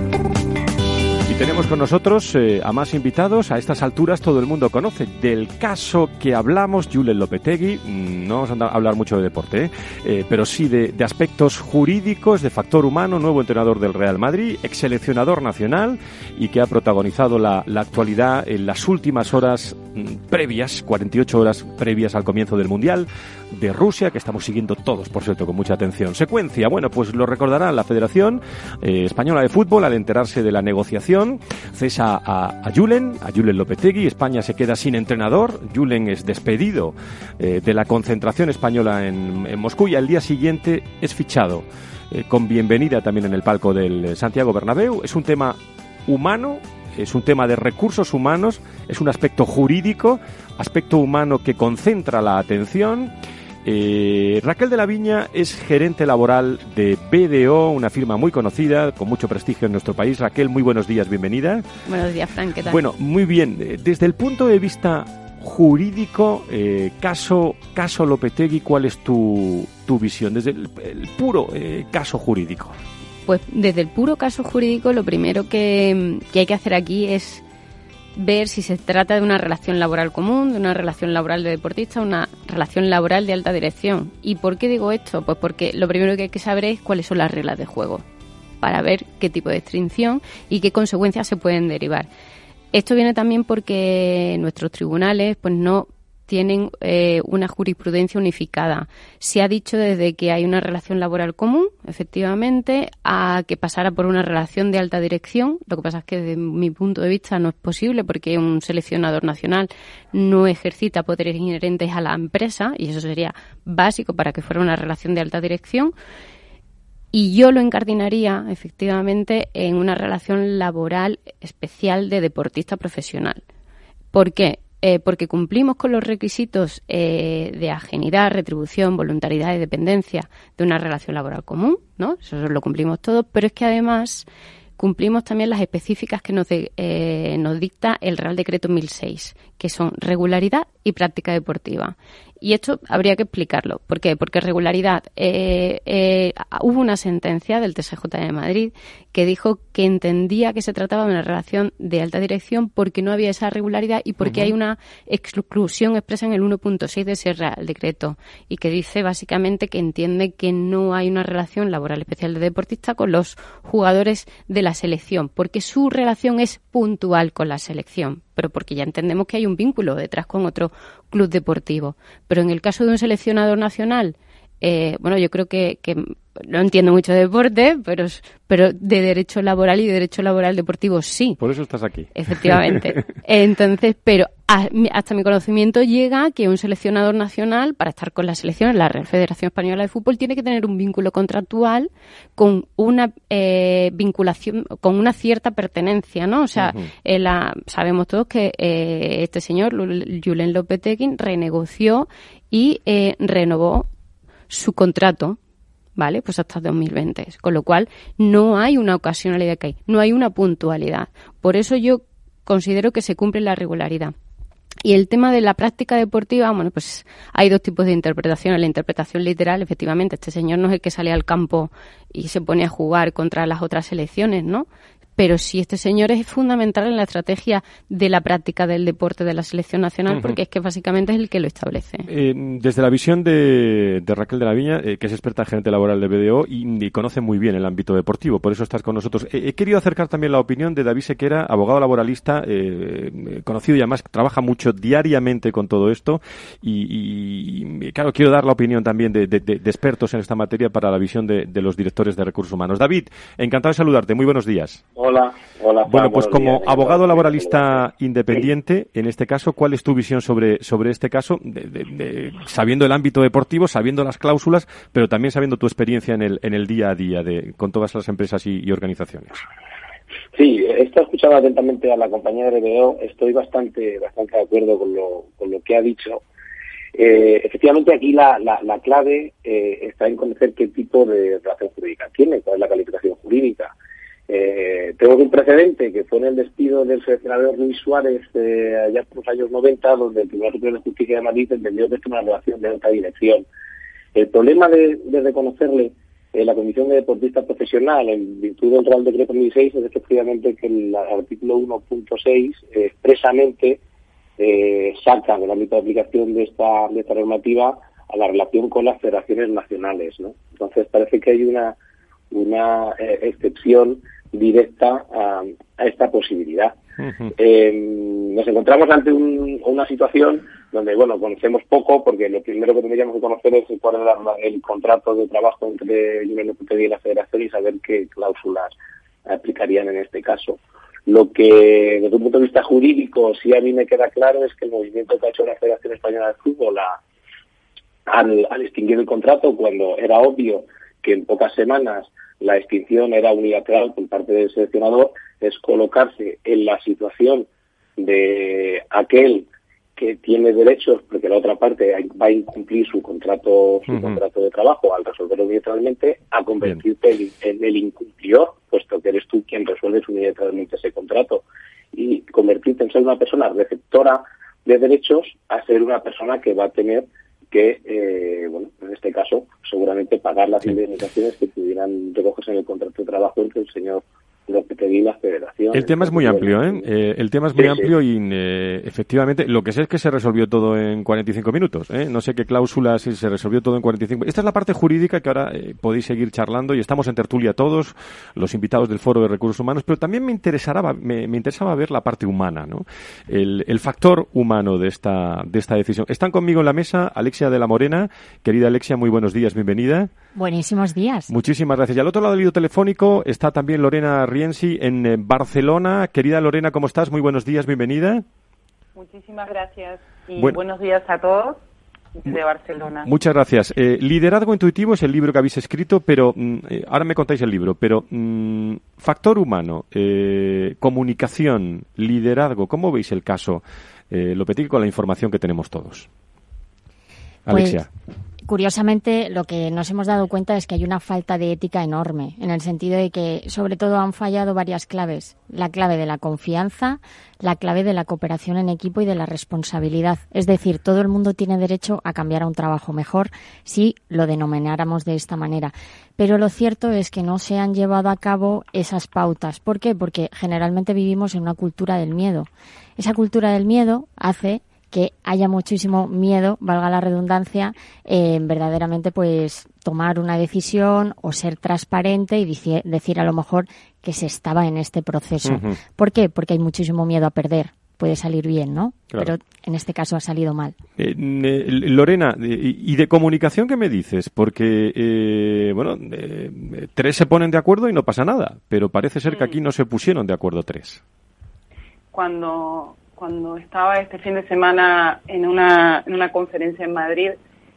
Y tenemos con nosotros eh, a más invitados. A estas alturas todo el mundo conoce. Del caso que hablamos, Julen Lopetegui, no vamos a hablar mucho de deporte, ¿eh? Eh, pero sí de, de aspectos jurídicos, de factor humano, nuevo entrenador del Real Madrid, ex seleccionador nacional y que ha protagonizado la, la actualidad en las últimas horas mm, previas, cuarenta y ocho horas previas al comienzo del Mundial de Rusia, que estamos siguiendo todos, por cierto, con mucha atención. Secuencia, bueno, pues lo recordará la Federación eh, Española de Fútbol al enterarse de la negociación. Cesa a, a Julen, a Julen Lopetegui. España se queda sin entrenador. Julen es despedido eh, de la concentración española en, en Moscú y al día siguiente es fichado eh, con bienvenida también en el palco del Santiago Bernabéu. Es un tema humano, es un tema de recursos humanos, es un aspecto jurídico, aspecto humano que concentra la atención. Eh, Raquel de la Viña es gerente laboral de B D O, una firma muy conocida, con mucho prestigio en nuestro país. Raquel, muy buenos días, bienvenida. Buenos días, Fran, ¿qué tal? Bueno, muy bien. Desde el punto de vista jurídico, eh, caso caso Lopetegui, ¿cuál es tu, tu visión? Desde el, el puro eh, caso jurídico. Pues desde el puro caso jurídico, lo primero que, que hay que hacer aquí es ver si se trata de una relación laboral común, de una relación laboral de deportista, una relación laboral de alta dirección. ¿Y por qué digo esto? Pues porque lo primero que hay que saber es cuáles son las reglas de juego para ver qué tipo de extinción y qué consecuencias se pueden derivar. Esto viene también porque nuestros tribunales pues no tienen eh, una jurisprudencia unificada. Se ha dicho desde que hay una relación laboral común, efectivamente, a que pasara por una relación de alta dirección. Lo que pasa es que desde mi punto de vista no es posible porque un seleccionador nacional no ejercita poderes inherentes a la empresa y eso sería básico para que fuera una relación de alta dirección. Y yo lo encardinaría, efectivamente, en una relación laboral especial de deportista profesional. ¿Por qué? Eh, porque cumplimos con los requisitos eh, de ajenidad, retribución, voluntariedad y dependencia de una relación laboral común, ¿no? Eso lo cumplimos todos, pero es que además cumplimos también las específicas que nos, de, eh, nos dicta el Real Decreto mil seis, que son regularidad y práctica deportiva. Y esto habría que explicarlo. ¿Por qué? Porque regularidad. Eh, eh, hubo una sentencia del T S J de Madrid que dijo que entendía que se trataba de una relación de alta dirección porque no había esa regularidad y porque uh-huh. hay una exclusión expresa en el uno punto seis de ese Real Decreto y que dice básicamente que entiende que no hay una relación laboral especial de deportista con los jugadores de la selección porque su relación es puntual con la selección, pero porque ya entendemos que hay un vínculo detrás con otro club deportivo. Pero en el caso de un seleccionador nacional, eh, bueno, yo creo que, que no entiendo mucho de deporte, pero, pero de derecho laboral y de derecho laboral deportivo sí. Por eso estás aquí. Efectivamente. Entonces, pero hasta mi conocimiento llega que un seleccionador nacional, para estar con la selección, la Real Federación Española de Fútbol, tiene que tener un vínculo contractual con una eh, vinculación, con una cierta pertenencia, ¿no? O sea, uh-huh. eh, la, sabemos todos que eh, este señor, Julen Lopetegui, renegoció y eh, renovó su contrato, ¿vale? Pues hasta dos mil veinte. Con lo cual, no hay una ocasionalidad que hay, no hay una puntualidad. Por eso yo considero que se cumple la regularidad. Y el tema de la práctica deportiva, bueno, pues hay dos tipos de interpretaciones. La interpretación literal, efectivamente, este señor no es el que sale al campo y se pone a jugar contra las otras selecciones, ¿no? Pero sí, este señor es fundamental en la estrategia de la práctica del deporte de la selección nacional, uh-huh. porque es que básicamente es el que lo establece. Eh, desde la visión de, de Raquel de la Viña, eh, que es experta en gerente laboral de B D O y, y conoce muy bien el ámbito deportivo, por eso estás con nosotros. Eh, he querido acercar también la opinión de David Sequera, abogado laboralista, eh, conocido y además trabaja mucho diariamente con todo esto y, y, y claro, quiero dar la opinión también de, de, de, de expertos en esta materia para la visión de, de los directores de recursos humanos. David, encantado de saludarte, muy buenos días. Hola, hola. Juan, bueno, pues como días. abogado laboralista independiente, en este caso, ¿cuál es tu visión sobre sobre este caso, de, de, de, sabiendo el ámbito deportivo, sabiendo las cláusulas, pero también sabiendo tu experiencia en el en el día a día de con todas las empresas y, y organizaciones? Sí, he estado escuchando atentamente a la compañera de B D O, estoy bastante bastante de acuerdo con lo con lo que ha dicho. Eh, efectivamente, aquí la, la, la clave eh, está en conocer qué tipo de relación jurídica tiene, cuál es la calificación jurídica. Eh, tengo un precedente que fue en el despido del seleccionador Luis Suárez eh, allá por los años noventa, donde el Tribunal Superior de Justicia de Madrid entendió que esto es una relación de alta dirección. El problema de, de reconocerle eh, la condición de deportista profesional en virtud del Real Decreto mil seis es efectivamente que el artículo uno punto seis eh, expresamente eh, saca del ámbito de aplicación de esta, de esta normativa a la relación con las federaciones nacionales, ¿no? Entonces parece que hay una, una eh, excepción directa a, a esta posibilidad. Uh-huh. Eh, nos encontramos ante un, una situación donde, bueno, conocemos poco, porque lo primero que tendríamos que conocer es cuál es la, el contrato de trabajo entre Julen Lopetegui y la Federación y saber qué cláusulas aplicarían en este caso. Lo que, desde un punto de vista jurídico, sí a mí me queda claro es que el movimiento que ha hecho la Federación Española de Fútbol a, al, al extinguir el contrato, cuando era obvio que en pocas semanas la extinción era unilateral por parte del seleccionador, es colocarse en la situación de aquel que tiene derechos porque la otra parte va a incumplir su contrato su uh-huh. contrato de trabajo al resolverlo unilateralmente, a convertirte en, en el incumplidor, puesto que eres tú quien resuelve unilateralmente ese contrato, y convertirte en ser una persona receptora de derechos a ser una persona que va a tener que, eh, bueno, en este caso, seguramente pagar las sí. indemnizaciones que pudieran recogerse en el contrato de trabajo entre el señor Lopetegui y la Federación. El tema es muy amplio, ¿eh? eh el tema es muy sí, amplio sí. y eh, efectivamente lo que sé es que se resolvió todo en cuarenta y cinco minutos, ¿eh? No sé qué cláusulas y se resolvió todo en cuarenta y cinco. Esta es la parte jurídica que ahora eh, podéis seguir charlando y estamos en tertulia todos, los invitados del Foro de Recursos Humanos, pero también me interesaba me, me interesaba ver la parte humana, ¿no? El, el factor humano de esta de esta decisión. Están conmigo en la mesa Alexia de la Morena. Querida Alexia, muy buenos días, bienvenida. Buenísimos días. Muchísimas gracias. Y al otro lado del hilo telefónico está también Lorena Rienzi en eh, Barcelona. Querida Lorena, ¿cómo estás? Muy buenos días, bienvenida. Muchísimas gracias y bueno. buenos días a todos de Barcelona. Muchas gracias. Eh, Liderazgo Intuitivo es el libro que habéis escrito, pero mm, eh, ahora me contáis el libro, pero mm, factor humano, eh, comunicación, liderazgo, ¿cómo veis el caso eh, Lopetegui con la información que tenemos todos? Alexia. Pues, curiosamente, lo que nos hemos dado cuenta es que hay una falta de ética enorme, en el sentido de que, sobre todo, han fallado varias claves. La clave de la confianza, la clave de la cooperación en equipo y de la responsabilidad. Es decir, todo el mundo tiene derecho a cambiar a un trabajo mejor si lo denomináramos de esta manera. Pero lo cierto es que no se han llevado a cabo esas pautas. ¿Por qué? Porque generalmente vivimos en una cultura del miedo. Esa cultura del miedo hace que haya muchísimo miedo, valga la redundancia, en verdaderamente pues tomar una decisión o ser transparente y dici- decir a lo mejor que se estaba en este proceso. Uh-huh. ¿Por qué? Porque hay muchísimo miedo a perder. Puede salir bien, ¿no? Claro. Pero en este caso ha salido mal. Eh, eh, Lorena, ¿y de comunicación qué me dices? Porque, eh, bueno, eh, tres se ponen de acuerdo y no pasa nada, pero parece ser que aquí no se pusieron de acuerdo tres. Cuando... cuando estaba este fin de semana en una, en una conferencia en Madrid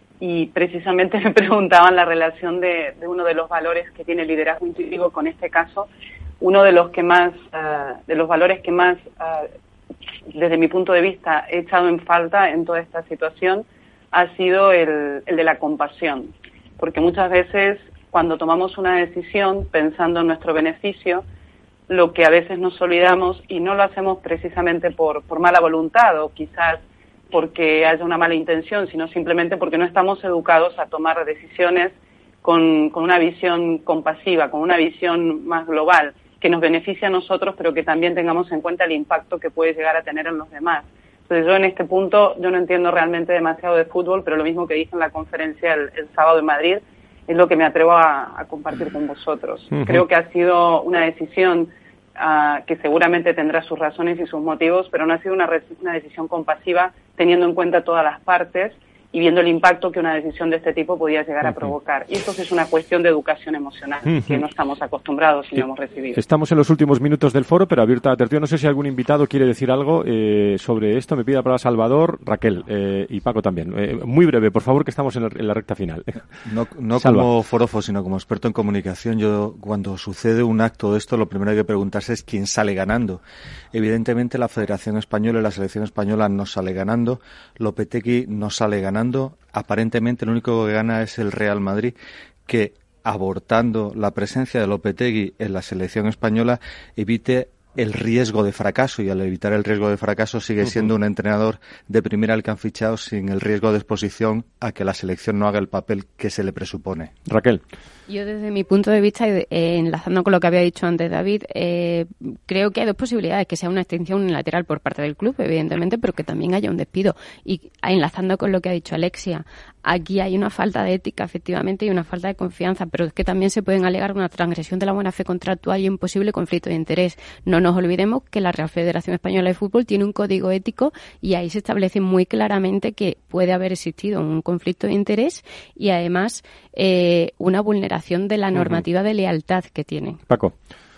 y precisamente me preguntaban la relación de, de uno de los valores que tiene el liderazgo intuitivo con este caso. Uno de los que más, uh, de los valores que más, uh, desde mi punto de vista, he echado en falta en toda esta situación ha sido el, el de la compasión. Porque muchas veces, cuando tomamos una decisión pensando en nuestro beneficio, lo que a veces nos olvidamos, y no lo hacemos precisamente por, por mala voluntad o quizás porque haya una mala intención, sino simplemente porque no estamos educados a tomar decisiones con, con una visión compasiva, con una visión más global, que nos beneficie a nosotros, pero que también tengamos en cuenta el impacto que puede llegar a tener en los demás. Entonces yo en este punto, yo no entiendo realmente demasiado de fútbol, pero lo mismo que dije en la conferencia el, el sábado en Madrid, es lo que me atrevo a, a compartir con vosotros. Uh-huh. Creo que ha sido una decisión uh, que seguramente tendrá sus razones y sus motivos, pero no ha sido una, una decisión compasiva teniendo en cuenta todas las partes y viendo el impacto que una decisión de este tipo podía llegar a provocar. Y esto es una cuestión de educación emocional, uh-huh. que no estamos acostumbrados y no hemos recibido. Estamos en los últimos minutos del foro, pero abierta la tertulia. No sé si algún invitado quiere decir algo eh, sobre esto. Me pide la palabra Salvador, Raquel eh, y Paco también. Eh, muy breve, por favor, que estamos en, el, en la recta final. No, no como forofo, sino como experto en comunicación. Yo, cuando sucede un acto de esto, lo primero que hay que preguntarse es quién sale ganando. Evidentemente, la Federación Española y la Selección Española no sale ganando. Lopetegui no sale ganando. Aparentemente, lo único que gana es el Real Madrid, que, abortando la presencia de Lopetegui en la selección española, evite el riesgo de fracaso, y al evitar el riesgo de fracaso sigue siendo un entrenador de primera al que han fichado sin el riesgo de exposición a que la selección no haga el papel que se le presupone. Raquel. Yo, desde mi punto de vista, eh, enlazando con lo que había dicho antes David, eh, creo que hay dos posibilidades: que sea una extinción unilateral por parte del club, evidentemente, pero que también haya un despido. Y enlazando con lo que ha dicho Alexia, aquí hay una falta de ética, efectivamente, y una falta de confianza, pero es que también se pueden alegar una transgresión de la buena fe contractual y un posible conflicto de interés. No nos olvidemos que la Real Federación Española de Fútbol tiene un código ético y ahí se establece muy claramente que puede haber existido un conflicto de interés y, además, eh, una vulneración de la normativa uh-huh. de lealtad que tienen. Paco.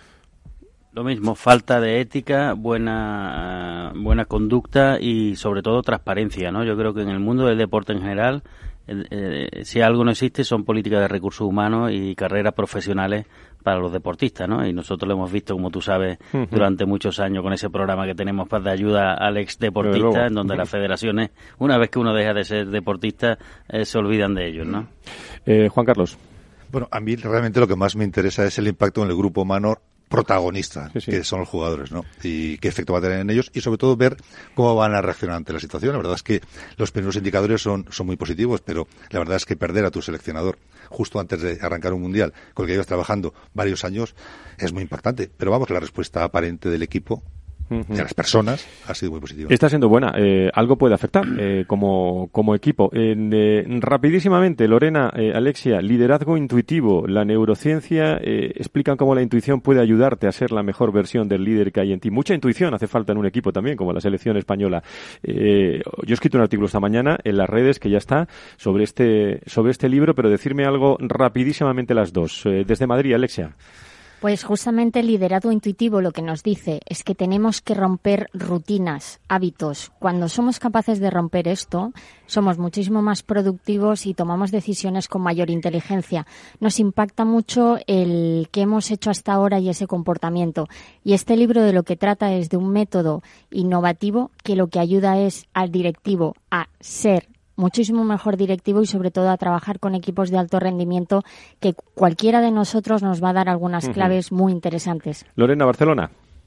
Lo mismo, falta de ética, buena buena conducta y sobre todo transparencia, ¿no? Yo creo que en el mundo del deporte en general, eh, eh, si algo no existe son políticas de recursos humanos y carreras profesionales para los deportistas, ¿no? Y nosotros lo hemos visto, como tú sabes, uh-huh. durante muchos años con ese programa que tenemos para de ayuda al ex deportista, en donde uh-huh. las federaciones, una vez que uno deja de ser deportista, eh, se olvidan de ellos, ¿no? Eh, Juan Carlos. Bueno, a mí realmente lo que más me interesa es el impacto en el grupo humano protagonista, sí, sí. que son los jugadores, ¿no? Y qué efecto va a tener en ellos y, sobre todo, ver cómo van a reaccionar ante la situación. La verdad es que los primeros indicadores son, son muy positivos, pero la verdad es que perder a tu seleccionador justo antes de arrancar un mundial con el que llevas trabajando varios años es muy impactante. Pero vamos, la respuesta aparente del equipo uh-huh. de las personas ha sido muy positiva. Está siendo buena. Eh, algo puede afectar eh, como, como equipo. Eh, eh, rapidísimamente, Lorena, eh, Alexia, liderazgo intuitivo, la neurociencia, eh, explican cómo la intuición puede ayudarte a ser la mejor versión del líder que hay en ti. Mucha intuición hace falta en un equipo también, como la selección española. Eh, yo he escrito un artículo esta mañana en las redes que ya está sobre este, sobre este libro, pero decirme algo rapidísimamente las dos. Eh, desde Madrid, Alexia. Pues justamente el liderazgo intuitivo lo que nos dice es que tenemos que romper rutinas, hábitos. Cuando somos capaces de romper esto, somos muchísimo más productivos y tomamos decisiones con mayor inteligencia. Nos impacta mucho el que hemos hecho hasta ahora y ese comportamiento. Y este libro de lo que trata es de un método innovativo que lo que ayuda es al directivo a ser muchísimo mejor directivo y, sobre todo, a trabajar con equipos de alto rendimiento, que cualquiera de nosotros nos va a dar algunas uh-huh. claves muy interesantes. Lorena, Barcelona.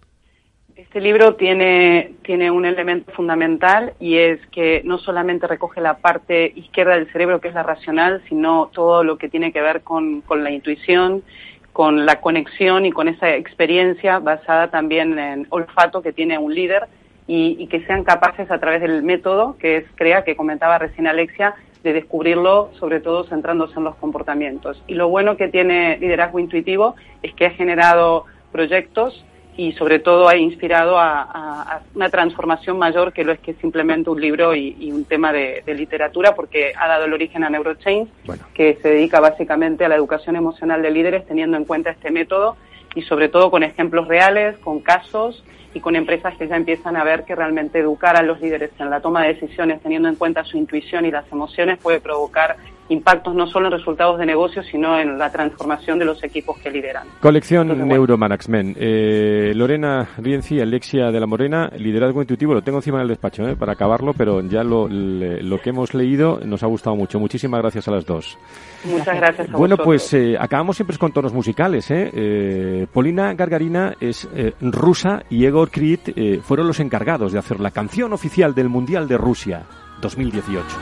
Este libro tiene, tiene un elemento fundamental, y es que no solamente recoge la parte izquierda del cerebro, que es la racional, sino todo lo que tiene que ver con, con la intuición, con la conexión y con esa experiencia basada también en olfato que tiene un líder. Y, y que sean capaces, a través del método que es CREA, que comentaba recién Alexia, de descubrirlo, sobre todo centrándose en los comportamientos. Y lo bueno que tiene liderazgo intuitivo es que ha generado proyectos y, sobre todo, ha inspirado a, a, a una transformación mayor que lo es que simplemente un libro y, y un tema de, de literatura, porque ha dado el origen a NeuroChange, bueno. que se dedica básicamente a la educación emocional de líderes, teniendo en cuenta este método, y sobre todo con ejemplos reales, con casos y con empresas que ya empiezan a ver que realmente educar a los líderes en la toma de decisiones, teniendo en cuenta su intuición y las emociones, puede provocar impactos no solo en resultados de negocio, sino en la transformación de los equipos que lideran. Colección Entonces, bueno. Neuromanagement. Eh, Lorena Rienzi, Alexia de la Morena, liderazgo intuitivo, lo tengo encima del despacho eh, para acabarlo, pero ya lo, le, lo que hemos leído nos ha gustado mucho. Muchísimas gracias a las dos. Muchas gracias a Bueno, vosotros. pues eh, acabamos siempre con tonos musicales. ¿eh? Eh, Polina Gargarina es eh, rusa y Egor Krit eh, fueron los encargados de hacer la canción oficial del Mundial de Rusia dos mil dieciocho.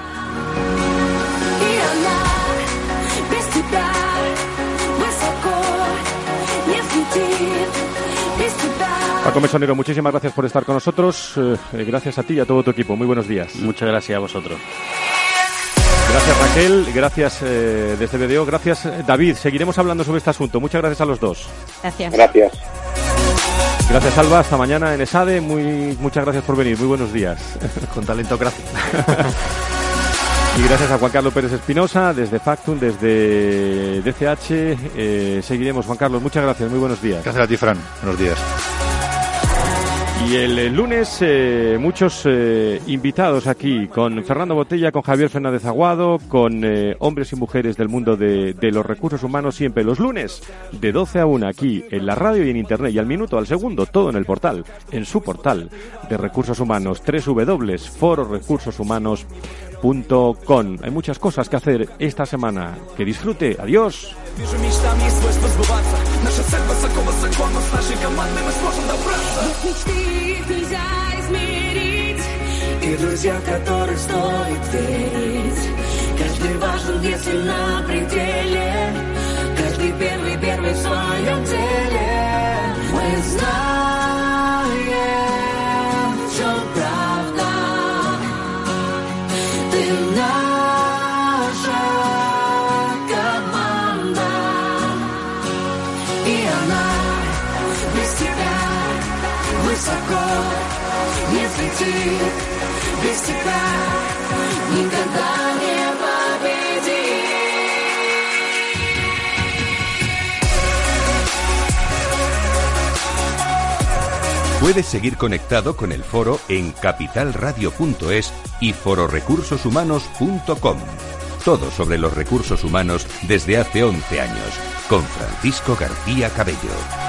Paco Mesonero, muchísimas gracias por estar con nosotros. Eh, gracias a ti y a todo tu equipo. Muy buenos días. Muchas gracias a vosotros. Gracias Raquel, gracias eh, desde B D O, gracias David. Seguiremos hablando sobre este asunto. Muchas gracias a los dos. Gracias. Gracias. Gracias Alba, hasta mañana en ESADE. Muy, muchas gracias por venir. Muy buenos días. Con talento gráfico. Y gracias a Juan Carlos Pérez Espinosa, desde Factum, desde D C H. Eh, seguiremos, Juan Carlos. Muchas gracias. Muy buenos días. Gracias a ti, Fran. Buenos días. Y el, el lunes eh, muchos eh, invitados aquí con Fernando Botella, con Javier Fernández Aguado, con eh, hombres y mujeres del mundo de, de los recursos humanos, siempre los lunes de doce a una aquí en la radio y en internet, y al minuto, al segundo, todo en el portal, en su portal de recursos humanos, doble u doble u doble u punto foro recursos humanos punto com. Hay muchas cosas que hacer esta semana. Que disfrute. Adiós. Вижу мечтами свойства сбываться. Наша цель высоко, высоко, но с нашей командой мы сможем добраться. Мечты их нельзя измерить, и друзья, в которых стоит верить. Каждый важен, если на пределе, каждый первый, первый в своем деле. Мы знаем, в чем правда. Ты наша команда, и она без тебя высоко не взлетит, без тебя никогда не победит. Puedes seguir conectado con el foro en capital radio punto es y foro recursos humanos punto com. Todo sobre los recursos humanos desde hace once años, con Francisco García Cabello.